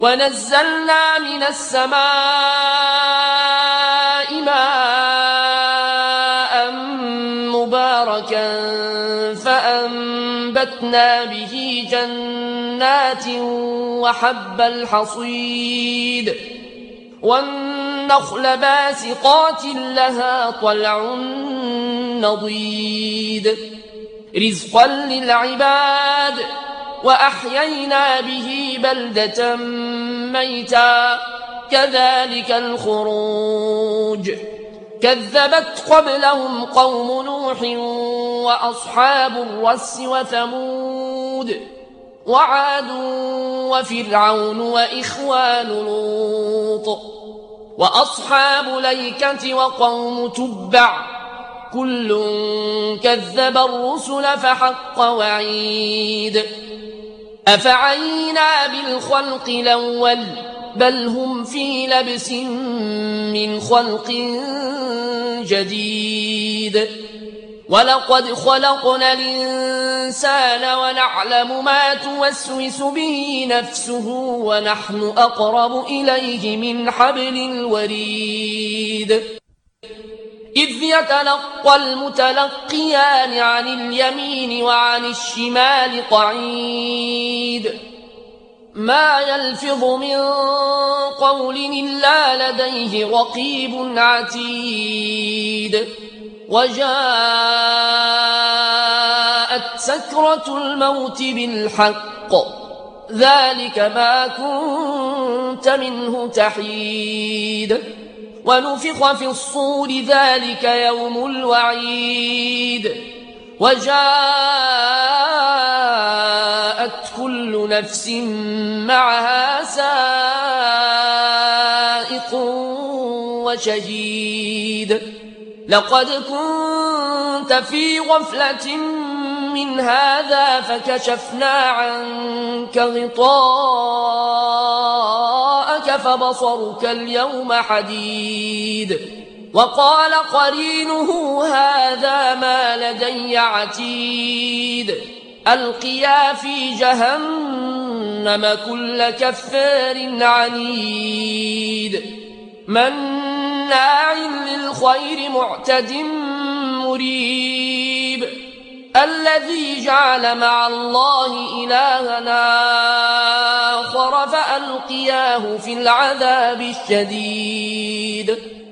ونزلنا من السماء ماء مباركا فأنبتنا به جنات وحب الحصيد والنخل باسقات لها طلع نضيد رزقا للعباد وأحيينا به بلدة ميتا كذلك الخروج كذبت قبلهم قوم نوح وأصحاب الرس وثمود وعاد وفرعون وإخوان لوط وأصحاب الأيكة وقوم تبع كل كذب الرسل فحق وعيد أفعينا بالخلق الأول بل هم في لبس من خلق جديد ولقد خلقنا الإنسان ونعلم ما توسوس به نفسه ونحن أقرب إليه من حبل الوريد إذ يتلقى المتلقيان عن اليمين وعن الشمال قعيد ما يلفظ من قول إلا لديه رقيب عتيد وجاءت سكرة الموت بالحق ذلك ما كنت منه تحيد ونفخ في الصور ذلك يوم الوعيد وجاءت كل نفس معها سائق وشهيد لقد كنت في غفلة من هذا فكشفنا عنك غطاءك فبصرك اليوم حديد وقال قرينه هذا ما لدي عتيد ألقيا في جهنم كل كفار عنيد مناع للخير معتد مريب الذي جعل مع الله إلهنا آخر فألقياه في العذاب الشديد